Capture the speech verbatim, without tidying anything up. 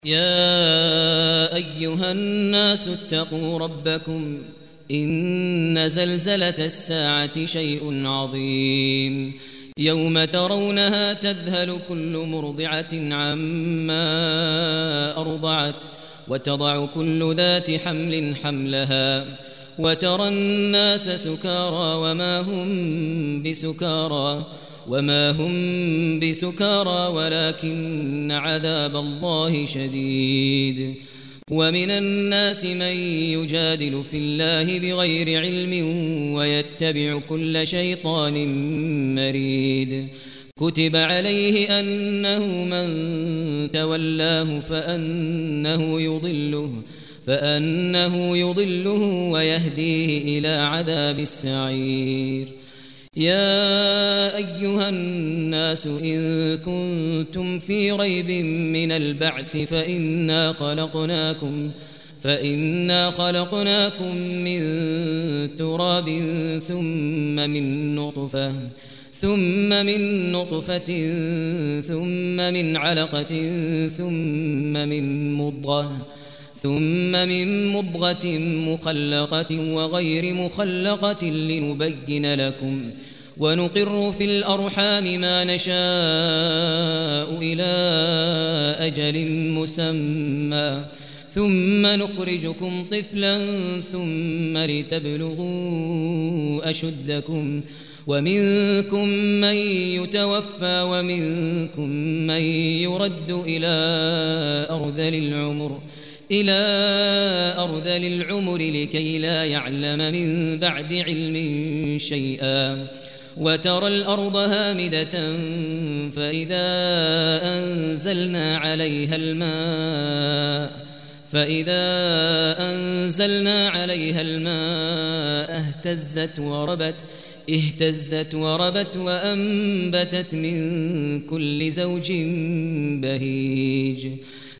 يا أيها الناس اتقوا ربكم إن زلزلة الساعة شيء عظيم يوم ترونها تذهل كل مرضعة عما أرضعت وتضع كل ذات حمل حملها وترى الناس سكارى وما هم بسكارى وما هم بسكارى ولكن عذاب الله شديد ومن الناس من يجادل في الله بغير علم ويتبع كل شيطان مريد كتب عليه أنه من تولاه فأنه يضله فأنه يضله ويهديه إلى عذاب السعير يا أيها الناس إن كنتم في ريب من البعث فإنا خلقناكم فإنا خلقناكم من تراب ثم من نطفة ثم من نطفة ثم من علقة ثم من مضغة ثم من مضغة مخلقة وغير مخلقة لنبين لكم ونقر في الأرحام ما نشاء إلى أجل مسمى ثم نخرجكم طفلا ثم لتبلغوا أشدكم ومنكم من يتوفى ومنكم من يرد إلى أرذل العمر إلى أرذل العمر لكي لا يعلم من بعد علم شيئا وترى الأرض هامدة فإذا أنزلنا عليها الماء فإذا أنزلنا عليها الماء اهتزت وربت اهتزت وربت وأنبتت من كل زوج بهيج